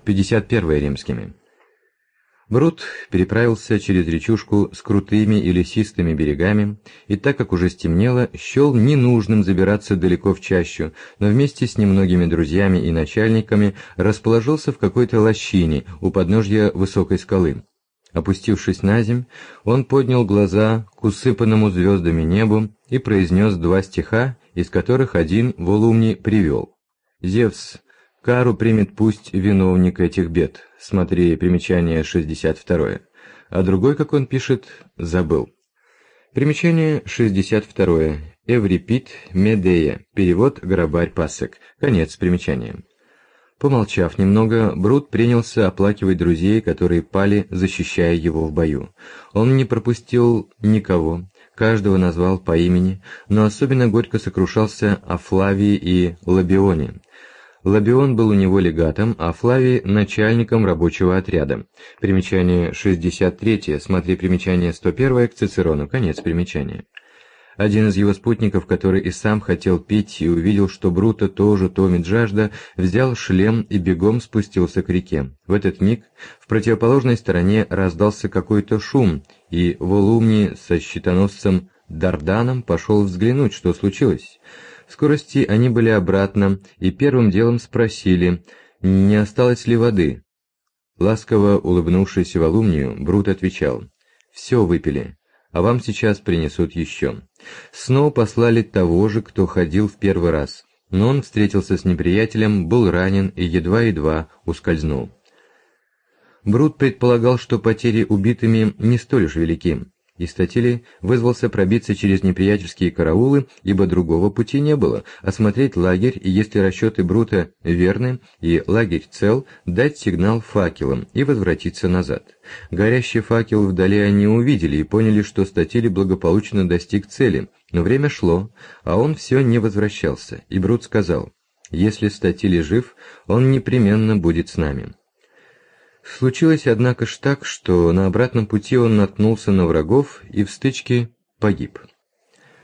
51 римскими. Брут переправился через речушку с крутыми и лесистыми берегами, и так как уже стемнело, счел ненужным забираться далеко в чащу, но вместе с немногими друзьями и начальниками расположился в какой-то лощине у подножья высокой скалы. Опустившись на земь, он поднял глаза к усыпанному звездами небу и произнес 2 стиха, из которых один Волумний привел. «Зевс, кару примет пусть виновник этих бед», смотри примечание 62, а другой, как он пишет, забыл. Примечание 62. Эврипид Медея. Перевод «Грабарь Пассек». Конец примечания. Помолчав немного, Брут принялся оплакивать друзей, которые пали, защищая его в бою. Он не пропустил никого, каждого назвал по имени, но особенно горько сокрушался о Флавии и Лабионе. Лабион был у него легатом, а Флавий – начальником рабочего отряда. Примечание 63, смотри примечание 101 к Цицерону, конец примечания. Один из его спутников, который и сам хотел пить и увидел, что Брута тоже томит жажда, взял шлем и бегом спустился к реке. В этот миг в противоположной стороне раздался какой-то шум, и Волумний со щитоносцем Дарданом пошел взглянуть, что случилось. В скорости они были обратно и первым делом спросили, не осталось ли воды. Ласково улыбнувшись Волумнию, Брут отвечал: «Все выпили, а вам сейчас принесут еще». Снова послали того же, кто ходил в первый раз, но он встретился с неприятелем, был ранен и едва-едва ускользнул. Брут предполагал, что потери убитыми не столь уж велики. И Статилий вызвался пробиться через неприятельские караулы, ибо другого пути не было, осмотреть лагерь и, если расчеты Брута верны и лагерь цел, дать сигнал факелам и возвратиться назад. Горящий факел вдали они увидели и поняли, что Статилий благополучно достиг цели, но время шло, а он все не возвращался, и Брут сказал: «Если Статилий жив, он непременно будет с нами». Случилось, однако ж так, что на обратном пути он наткнулся на врагов и в стычке погиб.